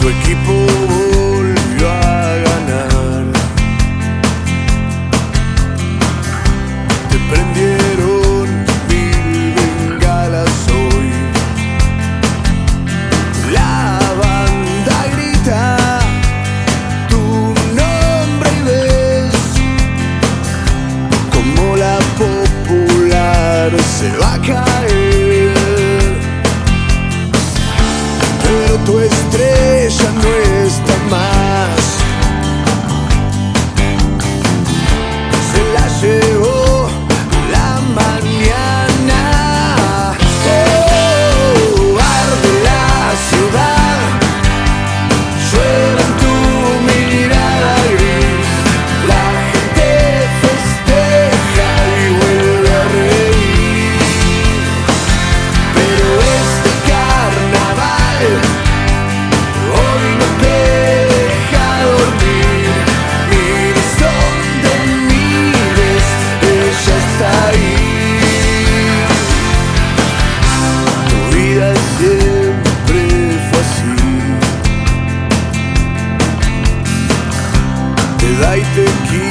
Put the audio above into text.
Tu equipo volvió a ganar. Te prendieron mil bengalas hoy. La banda grita tu nombre y ves como la popular se va a caer. Pero tu estrella no está más. Se la llevó la mañana. Oh, arde la ciudad, llueve en tu mirada gris. La gente festeja y vuelve a reír. Pero este carnaval hoy no te deja dormir. Mires donde mires, ella está ahí. Tu vida siempre fue así. Te da y te quita.